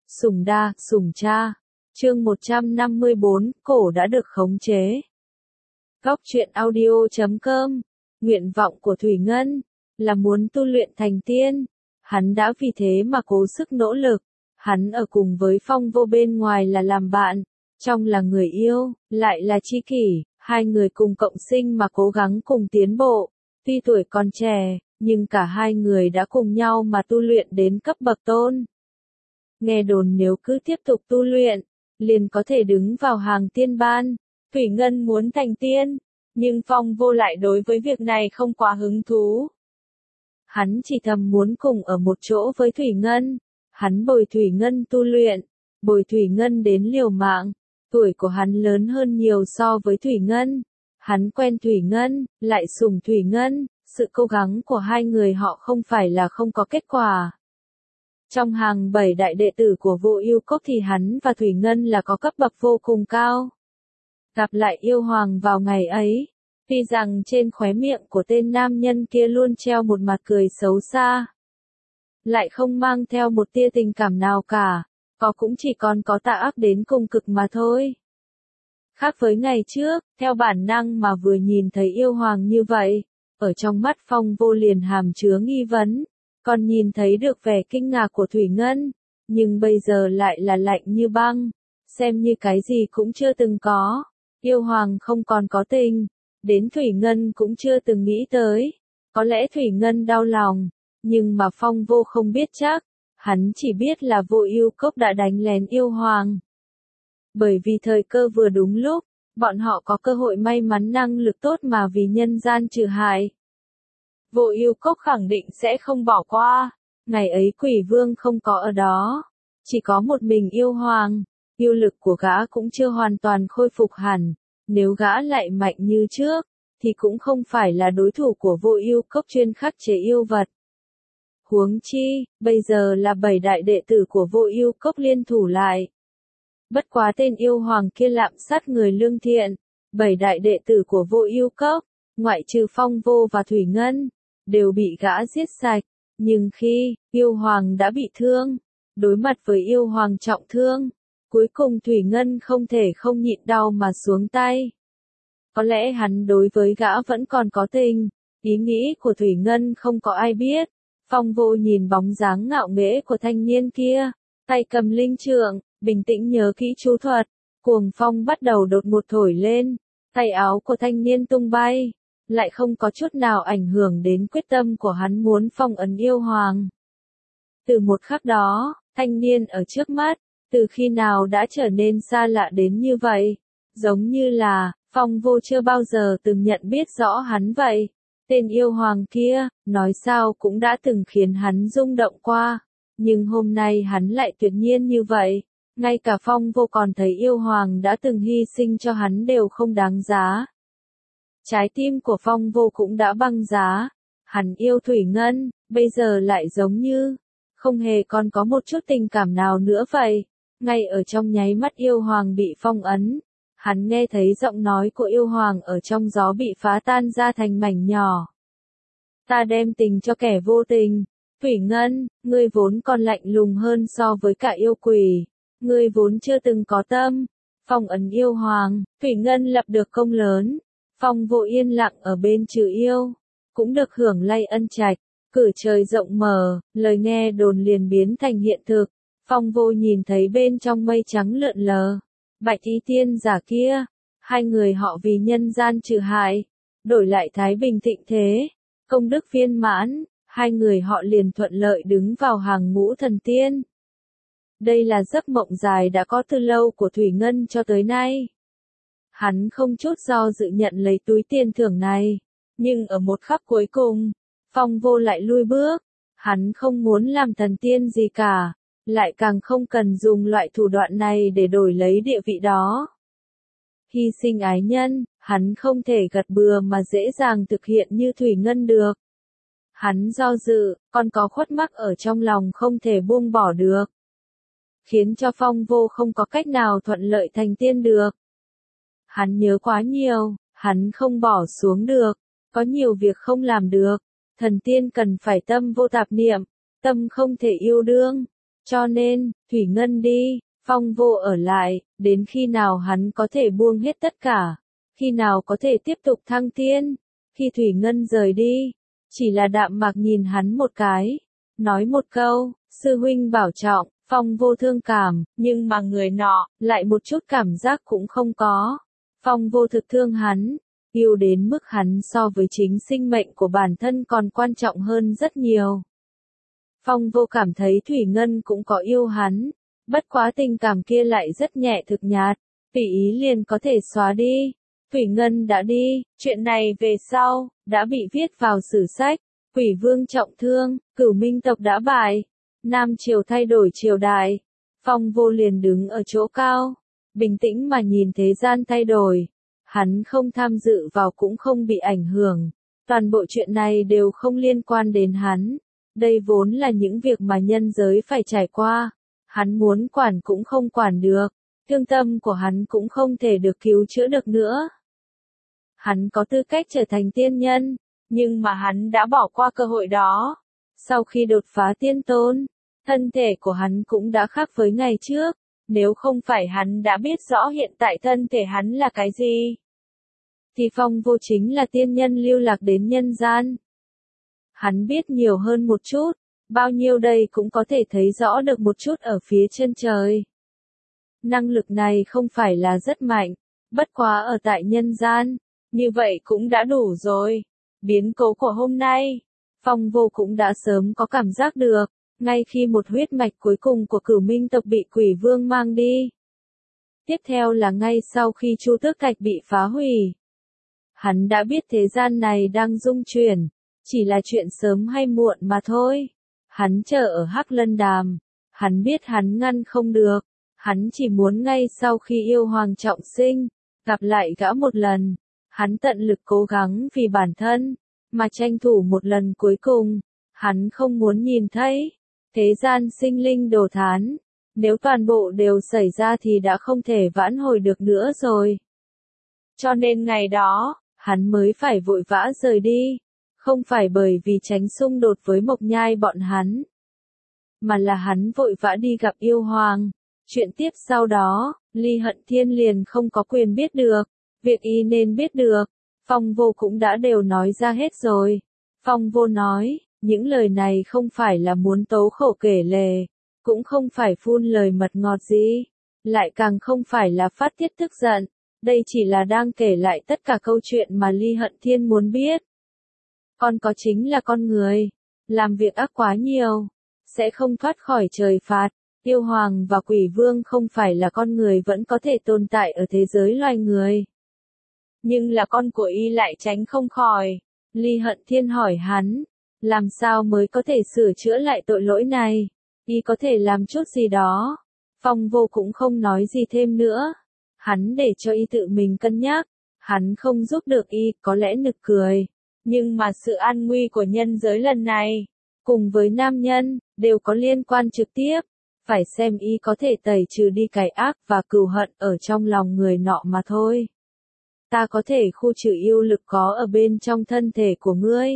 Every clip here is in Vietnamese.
Sùng đa, sùng cha. Chương 154, cổ đã được khống chế. Góc truyện audio.com. Nguyện vọng của Thủy Ngân là muốn tu luyện thành tiên. Hắn đã vì thế mà cố sức nỗ lực. Hắn ở cùng với Phong Vô bên ngoài là làm bạn, trong là người yêu, lại là tri kỷ, hai người cùng cộng sinh mà cố gắng cùng tiến bộ. Tuy tuổi còn trẻ, nhưng cả hai người đã cùng nhau mà tu luyện đến cấp bậc tôn. Nghe đồn nếu cứ tiếp tục tu luyện, liền có thể đứng vào hàng tiên ban. Thủy Ngân muốn thành tiên, nhưng Phong Vô lại đối với việc này không quá hứng thú. Hắn chỉ thầm muốn cùng ở một chỗ với Thủy Ngân. Hắn bồi Thủy Ngân tu luyện, bồi Thủy Ngân đến liều mạng. Tuổi của hắn lớn hơn nhiều so với Thủy Ngân. Hắn quen Thủy Ngân, lại sủng Thủy Ngân. Sự cố gắng của hai người họ không phải là không có kết quả. Trong hàng 7 đại đệ tử của Vô Ưu Cốc thì hắn và Thủy Ngân là có cấp bậc vô cùng cao. Gặp lại yêu hoàng vào ngày ấy, tuy rằng trên khóe miệng của tên nam nhân kia luôn treo một mặt cười xấu xa, lại không mang theo một tia tình cảm nào cả, có cũng chỉ còn có tà ác đến cùng cực mà thôi. Khác với ngày trước, theo bản năng mà vừa nhìn thấy yêu hoàng như vậy, ở trong mắt Phong Vô liền hàm chứa nghi vấn, còn nhìn thấy được vẻ kinh ngạc của Thủy Ngân, nhưng bây giờ lại là lạnh như băng, xem như cái gì cũng chưa từng có. Yêu hoàng không còn có tình, đến Thủy Ngân cũng chưa từng nghĩ tới. Có lẽ Thủy Ngân đau lòng, nhưng mà Phong Vô không biết chắc, hắn chỉ biết là Vô Ưu Cốc đã đánh lén yêu hoàng. Bởi vì thời cơ vừa đúng lúc, bọn họ có cơ hội may mắn năng lực tốt mà vì nhân gian trừ hại. Vô Ưu Cốc khẳng định sẽ không bỏ qua. Ngày ấy Quỷ Vương không có ở đó, chỉ có một mình yêu hoàng. Yêu lực của gã cũng chưa hoàn toàn khôi phục hẳn, nếu gã lại mạnh như trước, thì cũng không phải là đối thủ của Vô Ưu Cốc chuyên khắc chế yêu vật. Huống chi, bây giờ là 7 đại đệ tử của Vô Ưu Cốc liên thủ lại. Bất quá tên yêu hoàng kia lạm sát người lương thiện, 7 đại đệ tử của Vô Ưu Cốc, ngoại trừ Phong Vô và Thủy Ngân, đều bị gã giết sạch. Nhưng khi yêu hoàng đã bị thương, đối mặt với yêu hoàng trọng thương, cuối cùng Thủy Ngân không thể không nhịn đau mà xuống tay. Có lẽ hắn đối với gã vẫn còn có tình, ý nghĩ của Thủy Ngân không có ai biết. Phong Vô nhìn bóng dáng ngạo nghễ của thanh niên kia, tay cầm linh trượng, bình tĩnh nhớ kỹ chú thuật. Cuồng phong bắt đầu đột ngột thổi lên, tay áo của thanh niên tung bay, lại không có chút nào ảnh hưởng đến quyết tâm của hắn muốn phong ấn yêu hoàng. Từ một khắc đó, thanh niên ở trước mắt, từ khi nào đã trở nên xa lạ đến như vậy, giống như là, Phong Vô chưa bao giờ từng nhận biết rõ hắn vậy. Tên yêu hoàng kia, nói sao cũng đã từng khiến hắn rung động qua, nhưng hôm nay hắn lại tuyệt nhiên như vậy, ngay cả Phong Vô còn thấy yêu hoàng đã từng hy sinh cho hắn đều không đáng giá. Trái tim của Phong Vô cũng đã băng giá, hắn yêu Thủy Ngân, bây giờ lại giống như, không hề còn có một chút tình cảm nào nữa vậy. Ngay ở trong nháy mắt yêu hoàng bị phong ấn, hắn nghe thấy giọng nói của yêu hoàng ở trong gió bị phá tan ra thành mảnh nhỏ. Ta đem tình cho kẻ vô tình. Thủy Ngân, ngươi vốn còn lạnh lùng hơn so với cả yêu quỷ. Ngươi vốn chưa từng có tâm. Phong ấn yêu hoàng, Thủy Ngân lập được công lớn. Phong Vô yên lặng ở bên trừ yêu, cũng được hưởng lay ân trạch. Cử trời rộng mở, lời nghe đồn liền biến thành hiện thực. Phong Vô nhìn thấy bên trong mây trắng lượn lờ, Bạch Y tiên giả kia, hai người họ vì nhân gian trừ hại, đổi lại thái bình thịnh thế, công đức viên mãn, hai người họ liền thuận lợi đứng vào hàng ngũ thần tiên. Đây là giấc mộng dài đã có từ lâu của Thủy Ngân cho tới nay. Hắn không chút do dự nhận lấy túi tiền thưởng này, nhưng ở một khắc cuối cùng, Phong Vô lại lui bước, hắn không muốn làm thần tiên gì cả, lại càng không cần dùng loại thủ đoạn này để đổi lấy địa vị đó. Hy sinh ái nhân, hắn không thể gật bừa mà dễ dàng thực hiện như Thủy Ngân được. Hắn do dự, còn có khuất mắc ở trong lòng không thể buông bỏ được, khiến cho Phong Vô không có cách nào thuận lợi thành tiên được. Hắn nhớ quá nhiều, hắn không bỏ xuống được, có nhiều việc không làm được. Thần tiên cần phải tâm vô tạp niệm, tâm không thể yêu đương, Cho nên, Thủy Ngân đi, Phong Vô ở lại, đến khi nào hắn có thể buông hết tất cả, khi nào có thể tiếp tục thăng tiên. Khi Thủy Ngân rời đi, chỉ là đạm mạc nhìn hắn một cái, nói một câu, sư huynh bảo trọng. Phong Vô thương cảm, nhưng mà người nọ, lại một chút cảm giác cũng không có. Phong Vô thực thương hắn, yêu đến mức hắn so với chính sinh mệnh của bản thân còn quan trọng hơn rất nhiều. Phong Vô cảm thấy Thủy Ngân cũng có yêu hắn, bất quá tình cảm kia lại rất nhẹ thực nhạt, tùy ý liền có thể xóa đi. Thủy Ngân đã đi, chuyện này về sau, đã bị viết vào sử sách. Quỷ vương trọng thương, Cửu Minh tộc đã bại. Nam Triều thay đổi triều đại. Phong Vô liền đứng ở chỗ cao, bình tĩnh mà nhìn thế gian thay đổi. Hắn không tham dự vào cũng không bị ảnh hưởng. Toàn bộ chuyện này đều không liên quan đến hắn. Đây vốn là những việc mà nhân giới phải trải qua. Hắn muốn quản cũng không quản được. Thương tâm của hắn cũng không thể được cứu chữa được nữa. Hắn có tư cách trở thành tiên nhân, nhưng mà hắn đã bỏ qua cơ hội đó. Sau khi đột phá tiên tôn, thân thể của hắn cũng đã khác với ngày trước, nếu không phải hắn đã biết rõ hiện tại thân thể hắn là cái gì, thì Phong Vô chính là tiên nhân lưu lạc đến nhân gian. Hắn biết nhiều hơn một chút, bao nhiêu đây cũng có thể thấy rõ được một chút ở phía chân trời. Năng lực này không phải là rất mạnh, bất quá ở tại nhân gian, như vậy cũng đã đủ rồi. Biến cố của hôm nay, Phong Vô cũng đã sớm có cảm giác được, ngay khi một huyết mạch cuối cùng của Cửu Minh tộc bị Quỷ Vương mang đi. Tiếp theo là ngay sau khi Chu Tước Thạch bị phá hủy. Hắn đã biết thế gian này đang rung chuyển, chỉ là chuyện sớm hay muộn mà thôi. Hắn chờ ở Hắc Lân Đàm, hắn biết hắn ngăn không được, hắn chỉ muốn ngay sau khi yêu hoàng trọng sinh, gặp lại gã một lần. Hắn tận lực cố gắng vì bản thân, mà tranh thủ một lần cuối cùng. Hắn không muốn nhìn thấy thế gian sinh linh đổ thán. Nếu toàn bộ đều xảy ra thì đã không thể vãn hồi được nữa rồi. Cho nên ngày đó, hắn mới phải vội vã rời đi. Không phải bởi vì tránh xung đột với Mộc Nhai bọn hắn, mà là hắn vội vã đi gặp yêu hoàng. Chuyện tiếp sau đó, Ly Hận Thiên liền không có quyền biết được. Việc y nên biết được, Phong Vô cũng đã đều nói ra hết rồi. Phong Vô nói, những lời này không phải là muốn tố khổ kể lể, cũng không phải phun lời mật ngọt gì, lại càng không phải là phát tiết tức giận. Đây chỉ là đang kể lại tất cả câu chuyện mà Ly Hận Thiên muốn biết. Con có chính là con người, làm việc ác quá nhiều, sẽ không thoát khỏi trời phạt. Yêu hoàng và quỷ vương không phải là con người vẫn có thể tồn tại ở thế giới loài người. Nhưng là con của y lại tránh không khỏi. Ly Hận Thiên hỏi hắn, làm sao mới có thể sửa chữa lại tội lỗi này? Y có thể làm chút gì đó. Phong Vô cũng không nói gì thêm nữa. Hắn để cho y tự mình cân nhắc. Hắn không giúp được y, có lẽ nực cười. Nhưng mà sự an nguy của nhân giới lần này, cùng với nam nhân, đều có liên quan trực tiếp. Phải xem y có thể tẩy trừ đi cái ác và cừu hận ở trong lòng người nọ mà thôi. Ta có thể khu trừ yêu lực có ở bên trong thân thể của ngươi.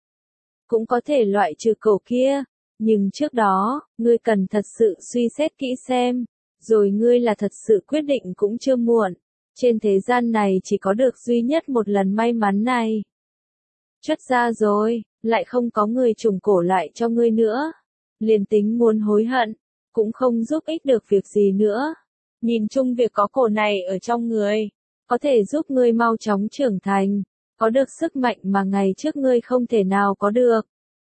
Cũng có thể loại trừ cổ kia. Nhưng trước đó, ngươi cần thật sự suy xét kỹ xem. Rồi ngươi là thật sự quyết định cũng chưa muộn. Trên thế gian này chỉ có được duy nhất một lần may mắn này. Chất ra rồi, lại không có người trùng cổ lại cho ngươi nữa. Liền tính muốn hối hận, cũng không giúp ích được việc gì nữa. Nhìn chung việc có cổ này ở trong người, có thể giúp ngươi mau chóng trưởng thành, có được sức mạnh mà ngày trước ngươi không thể nào có được.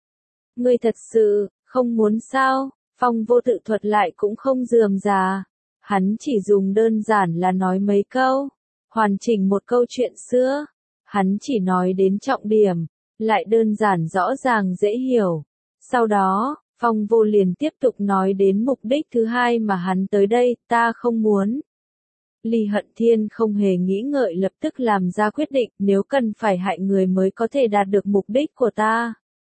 Ngươi thật sự, không muốn sao? Phong Vô tự thuật lại cũng không rườm rà. Hắn chỉ dùng đơn giản là nói mấy câu, hoàn chỉnh một câu chuyện xưa. Hắn chỉ nói đến trọng điểm, lại đơn giản rõ ràng dễ hiểu. Sau đó, Phong Vô liền tiếp tục nói đến mục đích thứ hai mà hắn tới đây, ta không muốn. Ly Hận Thiên không hề nghĩ ngợi lập tức làm ra quyết định, nếu cần phải hại người mới có thể đạt được mục đích của ta.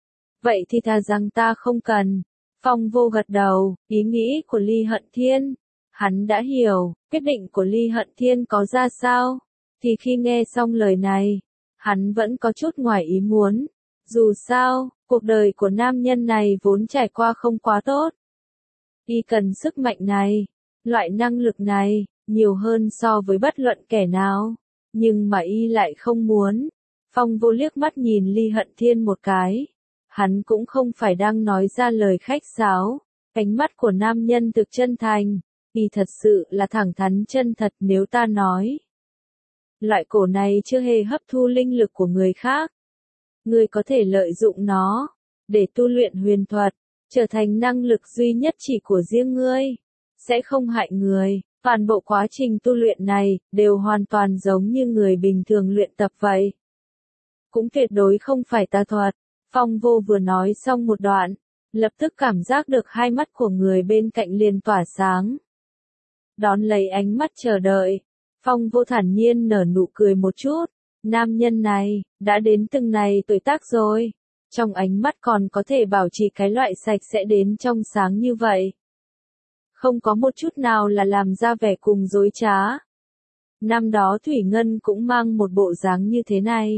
Vậy thì thà rằng ta không cần. Phong Vô gật đầu, ý nghĩ của Ly Hận Thiên. Hắn đã hiểu, quyết định của Ly Hận Thiên có ra sao. Thì khi nghe xong lời này, hắn vẫn có chút ngoài ý muốn. Dù sao, cuộc đời của nam nhân này vốn trải qua không quá tốt. Y cần sức mạnh này, loại năng lực này, nhiều hơn so với bất luận kẻ nào. Nhưng mà Y lại không muốn. Phong Vô liếc mắt nhìn Ly Hận Thiên một cái. Hắn cũng không phải đang nói ra lời khách sáo. Ánh mắt của nam nhân thực chân thành. Y thật sự là thẳng thắn chân thật nếu ta nói. Loại cổ này chưa hề hấp thu linh lực của người khác. Ngươi có thể lợi dụng nó, để tu luyện huyền thuật, trở thành năng lực duy nhất chỉ của riêng ngươi. Sẽ không hại người, toàn bộ quá trình tu luyện này, đều hoàn toàn giống như người bình thường luyện tập vậy. Cũng tuyệt đối không phải tà thuật. Phong Vô vừa nói xong một đoạn, lập tức cảm giác được hai mắt của người bên cạnh liền tỏa sáng. Đón lấy ánh mắt chờ đợi, Phong Vô thản nhiên nở nụ cười một chút. Nam nhân này, đã đến từng này tuổi tác rồi. Trong ánh mắt còn có thể bảo trì cái loại sạch sẽ đến trong sáng như vậy. Không có một chút nào là làm ra vẻ cùng dối trá. Năm đó Thủy Ngân cũng mang một bộ dáng như thế này.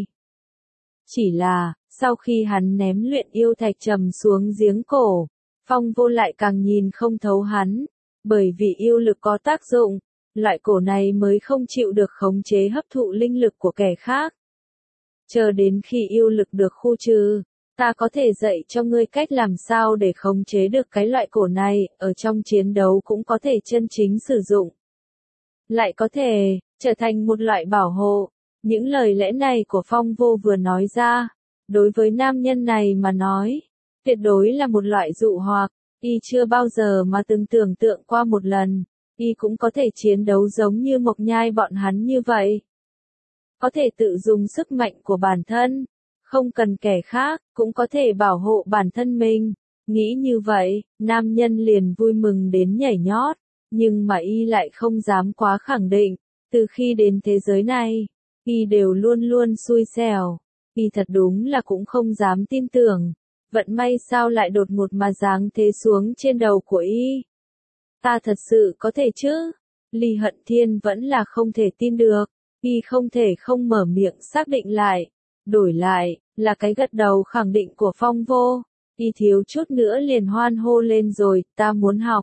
Chỉ là, sau khi hắn ném luyện yêu thạch trầm xuống giếng cổ, Phong Vô lại càng nhìn không thấu hắn. Bởi vì yêu lực có tác dụng, loại cổ này mới không chịu được khống chế hấp thụ linh lực của kẻ khác. Chờ đến khi yêu lực được khu trừ, ta có thể dạy cho ngươi cách làm sao để khống chế được cái loại cổ này, ở trong chiến đấu cũng có thể chân chính sử dụng. Lại có thể, trở thành một loại bảo hộ. Những lời lẽ này của Phong Vô vừa nói ra, đối với nam nhân này mà nói, tuyệt đối là một loại dụ hoặc. Y chưa bao giờ mà từng tưởng tượng qua một lần, Y cũng có thể chiến đấu giống như Mộc Nhai bọn hắn như vậy. Có thể tự dùng sức mạnh của bản thân, không cần kẻ khác, cũng có thể bảo hộ bản thân mình. Nghĩ như vậy, nam nhân liền vui mừng đến nhảy nhót, nhưng mà Y lại không dám quá khẳng định. Từ khi đến thế giới này, Y đều luôn luôn xui xẻo. Y thật đúng là cũng không dám tin tưởng. Vận may sao lại đột ngột mà giáng thế xuống trên đầu của Y. Ta thật sự có thể chứ? Ly Hận Thiên vẫn là không thể tin được. Y không thể không mở miệng xác định lại. Đổi lại, là cái gật đầu khẳng định của Phong Vô. Y thiếu chút nữa liền hoan hô lên rồi, ta muốn học.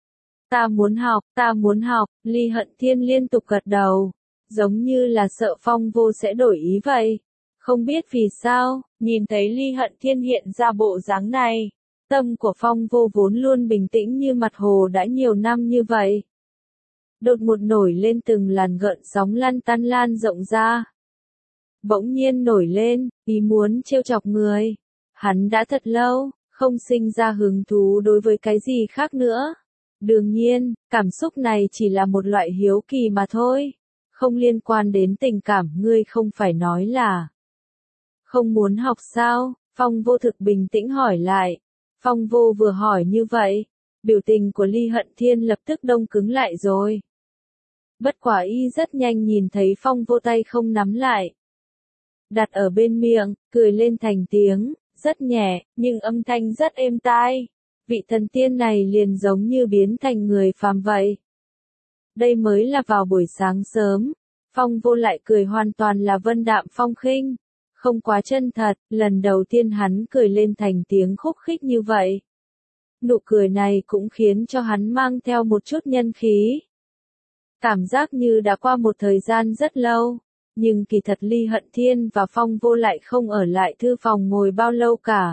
Ta muốn học, ta muốn học. Ly Hận Thiên liên tục gật đầu. Giống như là sợ Phong Vô sẽ đổi ý vậy. Không biết vì sao, nhìn thấy Ly Hận Thiên hiện ra bộ dáng này, tâm của Phong Vô vốn luôn bình tĩnh như mặt hồ đã nhiều năm như vậy. Đột ngột nổi lên từng làn gợn sóng lăn tăn lan rộng ra. Bỗng nhiên nổi lên, ý muốn trêu chọc người. Hắn đã thật lâu, không sinh ra hứng thú đối với cái gì khác nữa. Đương nhiên, cảm xúc này chỉ là một loại hiếu kỳ mà thôi. Không liên quan đến tình cảm, ngươi không phải nói là không muốn học sao? Phong Vô thực bình tĩnh hỏi lại. Phong Vô vừa hỏi như vậy, biểu tình của Ly Hận Thiên lập tức đông cứng lại rồi. Bất quả Y rất nhanh nhìn thấy Phong Vô tay không nắm lại. Đặt ở bên miệng, cười lên thành tiếng, rất nhẹ, nhưng âm thanh rất êm tai. Vị thần tiên này liền giống như biến thành người phàm vậy. Đây mới là vào buổi sáng sớm. Phong Vô lại cười hoàn toàn là vân đạm phong khinh. Không quá chân thật, lần đầu tiên hắn cười lên thành tiếng khúc khích như vậy. Nụ cười này cũng khiến cho hắn mang theo một chút nhân khí. Cảm giác như đã qua một thời gian rất lâu, nhưng kỳ thật Ly Hận Thiên và Phong Vô lại không ở lại thư phòng ngồi bao lâu cả.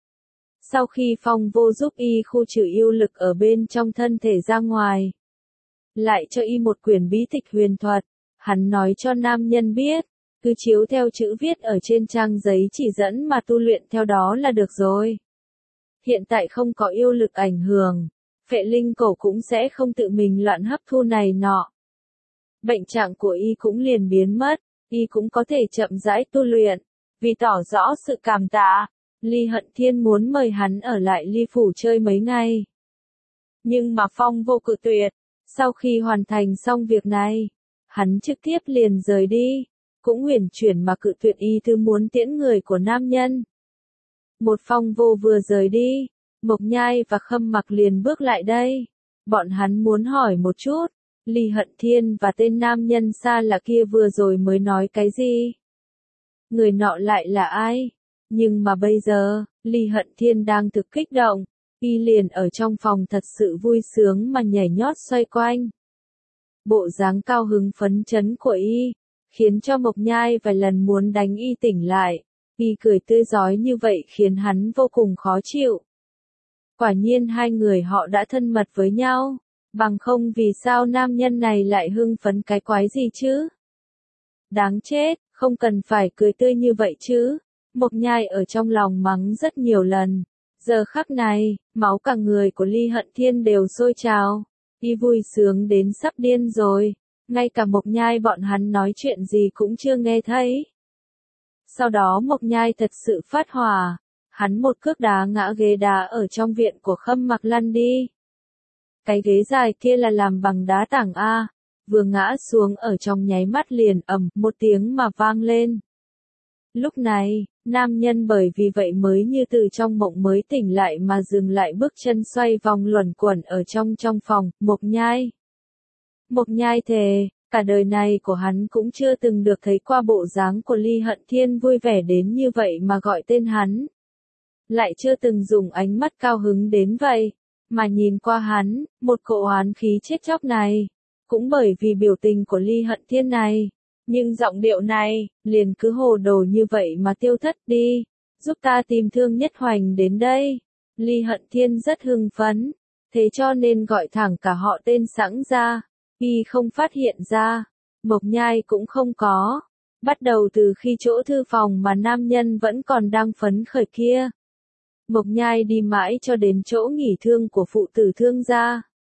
Sau khi Phong Vô giúp Y khu trừ yêu lực ở bên trong thân thể ra ngoài, lại cho Y một quyển bí tịch huyền thuật, hắn nói cho nam nhân biết. Cứ chiếu theo chữ viết ở trên trang giấy chỉ dẫn mà tu luyện theo đó là được rồi. Hiện tại không có yêu lực ảnh hưởng, phệ linh cổ cũng sẽ không tự mình loạn hấp thu này nọ. Bệnh trạng của Y cũng liền biến mất, Y cũng có thể chậm rãi tu luyện. Vì tỏ rõ sự cảm tạ, Ly Hận Thiên muốn mời hắn ở lại Ly Phủ chơi mấy ngày. Nhưng mà Phong Vô cự tuyệt. Sau khi hoàn thành xong việc này, hắn trực tiếp liền rời đi. Cũng huyền chuyển mà cự tuyệt Y thư muốn tiễn người của nam nhân. Một Phong Vô vừa rời đi, Mộc Nhai và Khâm Mặc liền bước lại đây. Bọn hắn muốn hỏi một chút, Ly Hận Thiên và tên nam nhân xa lạ kia vừa rồi mới nói cái gì? Người nọ lại là ai? Nhưng mà bây giờ, Ly Hận Thiên đang thực kích động. Y liền ở trong phòng thật sự vui sướng mà nhảy nhót xoay quanh. Bộ dáng cao hứng phấn chấn của Y, khiến cho Mộc Nhai vài lần muốn đánh Y tỉnh lại. Y cười tươi rói như vậy khiến hắn vô cùng khó chịu. Quả nhiên hai người họ đã thân mật với nhau, bằng không vì sao nam nhân này lại hưng phấn cái quái gì chứ? Đáng chết, không cần phải cười tươi như vậy chứ. Mộc Nhai ở trong lòng mắng rất nhiều lần. Giờ khắc này, máu cả người của Ly Hận Thiên đều sôi trào. Y vui sướng đến sắp điên rồi. Ngay cả Mộc Nhai bọn hắn nói chuyện gì cũng chưa nghe thấy. Sau đó Mộc Nhai thật sự phát hỏa. Hắn một cước đá ngã ghế đá ở trong viện của Khâm Mặc lăn đi. Cái ghế dài kia là làm bằng đá tảng A. Vừa ngã xuống ở trong nháy mắt liền ầm một tiếng mà vang lên. Lúc này, nam nhân bởi vì vậy mới như từ trong mộng mới tỉnh lại mà dừng lại bước chân xoay vòng luẩn quẩn ở trong phòng, Mộc Nhai. Mộc Nhai thề, cả đời này của hắn cũng chưa từng được thấy qua bộ dáng của Ly Hận Thiên vui vẻ đến như vậy mà gọi tên hắn. Lại chưa từng dùng ánh mắt cao hứng đến vậy, mà nhìn qua hắn, một cỗ oán khí chết chóc này. Cũng bởi vì biểu tình của Ly Hận Thiên này, nhưng giọng điệu này, liền cứ hồ đồ như vậy mà tiêu thất đi, giúp ta tìm Thương Nhất Hoành đến đây. Ly Hận Thiên rất hưng phấn, thế cho nên gọi thẳng cả họ tên sẵn ra. Y không phát hiện ra, Mộc Nhai cũng không có. Bắt đầu từ khi chỗ thư phòng mà nam nhân vẫn còn đang phấn khởi kia. Mộc Nhai đi mãi cho đến chỗ nghỉ thương của phụ tử Thương gia.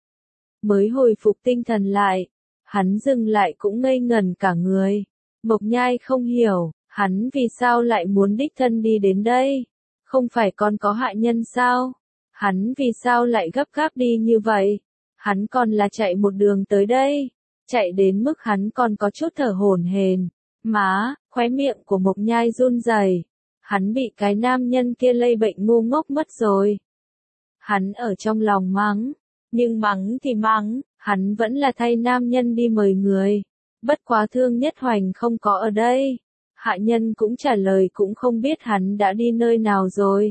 Mới hồi phục tinh thần lại, hắn dừng lại cũng ngây ngẩn cả người. Mộc Nhai không hiểu, hắn vì sao lại muốn đích thân đi đến đây? Không phải còn có hạ nhân sao? Hắn vì sao lại gấp gáp đi như vậy? Hắn còn là chạy một đường tới đây, chạy đến mức hắn còn có chút thở hổn hển. Má, khóe miệng của Mộc Nhai run rẩy. Hắn bị cái nam nhân kia lây bệnh ngu ngốc mất rồi. Hắn ở trong lòng mắng, nhưng mắng thì mắng, hắn vẫn là thay nam nhân đi mời người. Bất quá Thương Nhất Hoành không có ở đây. Hạ nhân cũng trả lời cũng không biết hắn đã đi nơi nào rồi.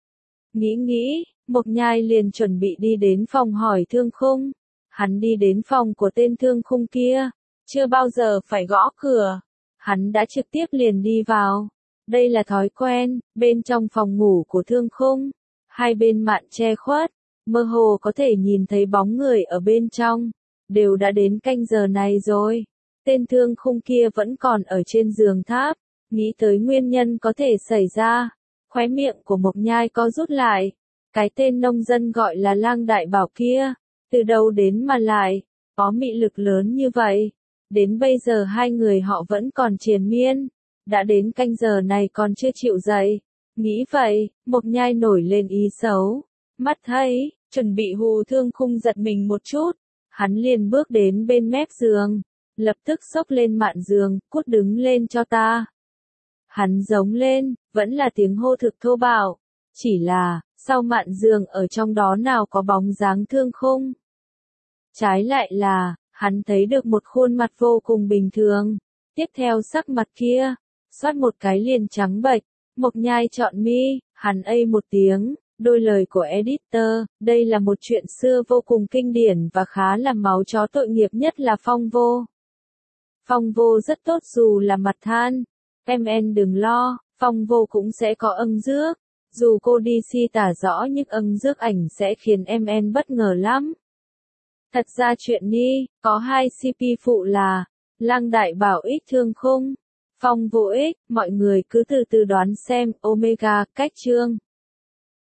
Nghĩ, Mộc Nhai liền chuẩn bị đi đến phòng hỏi Thương Khung. Hắn đi đến phòng của tên Thương Khung kia, chưa bao giờ phải gõ cửa. Hắn đã trực tiếp liền đi vào. Đây là thói quen, bên trong phòng ngủ của Thương Khung. Hai bên mạn che khuất, mơ hồ có thể nhìn thấy bóng người ở bên trong. Đều đã đến canh giờ này rồi. Tên Thương Khung kia vẫn còn ở trên giường tháp. Nghĩ tới nguyên nhân có thể xảy ra. Khóe miệng của Mộc Nhai co rút lại. Cái tên nông dân gọi là Lang Đại Bảo kia. Từ đâu đến mà lại, có mị lực lớn như vậy. Đến bây giờ hai người họ vẫn còn triền miên. Đã đến canh giờ này còn chưa chịu dậy. Nghĩ vậy, Mộc Nhai nổi lên ý xấu. Mắt thấy, chuẩn bị hù Thương Khung giật mình một chút. Hắn liền bước đến bên mép giường. Lập tức xốc lên mạn giường, cút đứng lên cho ta. Hắn giống lên, vẫn là tiếng hô thực thô bạo. Chỉ là, sau mạn giường ở trong đó nào có bóng dáng Thương Khung. Trái lại là, hắn thấy được một khuôn mặt vô cùng bình thường. Tiếp theo sắc mặt kia, xoát một cái liền trắng bệch. Mộc Nhai chọn mi, hắn một tiếng. Đôi lời của editor, đây là một chuyện xưa vô cùng kinh điển và khá là máu chó tội nghiệp nhất là Phong Vô. Phong Vô rất tốt dù là mặt than. Em đừng lo, Phong Vô cũng sẽ có âng rước. Dù cô đi si tả rõ nhưng âng rước ảnh sẽ khiến em bất ngờ lắm. Thật ra chuyện đi, có hai CP phụ là Lang Đại Bảo x Thương Khung, Phong Vô x, mọi người cứ từ từ đoán xem, Omega, cách chương.